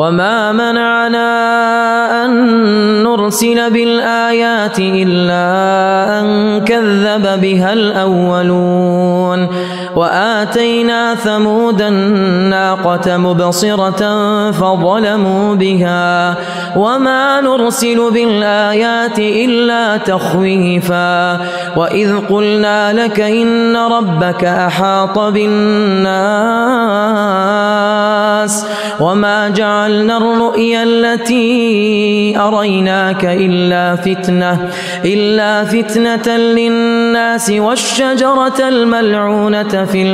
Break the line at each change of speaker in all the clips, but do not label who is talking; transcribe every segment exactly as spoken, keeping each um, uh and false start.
وما منعنا أن نرسل بالآيات إلا أن كذب بها الأولون وآتينا ثمود الناقة مبصرة فظلموا بها وما نرسل بالآيات إلا تخويفا وإذ قلنا لك إن ربك أحاط بالناس وما جعلنا الرؤيا التي أريناك إلا فتنة إلا فتنة للناس والشجرة الملعونة في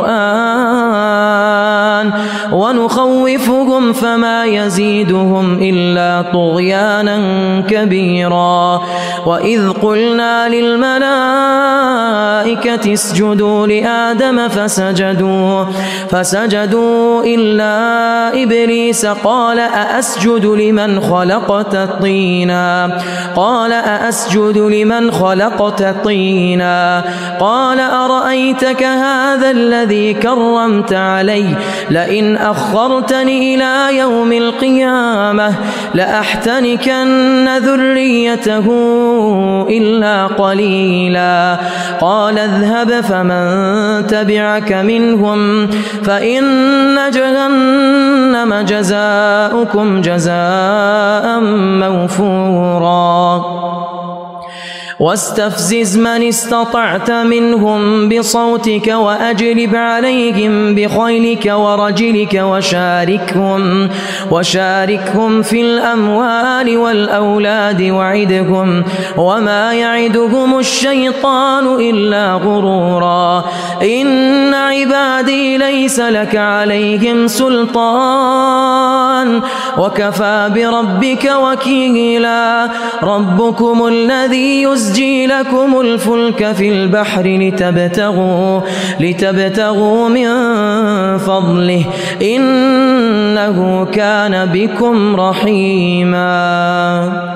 القرآن ونخوفهم فما يزيدهم إلا طغيانا كبيرا وإذ قلنا للملائكة اسجدوا لآدم فسجدوا فسجدوا إلا إبليس قال أأسجد لمن خلقت طينا قال أأسجد لمن خلقت طينا قال أرأيتك هذا الذي كرمت علي لئن أخرتني إلى يوم القيامة لأحتنكن ذريته إلا قليلا قال اذهب فمن تبعك منهم فإن جهنم جزاؤكم جزاء موفورا واستفزز من استطعت منهم بصوتك وأجلب عليهم بخيلك ورجلك وشاركهم وشاركهم في الأموال والأولاد وعدهم وما يعدهم الشيطان إلا غرورا إن عبادي ليس لك عليهم سلطان وكفى بربك وكيلا ربكم الذي يزجي لكم الفلك في البحر لتبتغوا, لتبتغوا من فضله إنه كان بكم رحيما.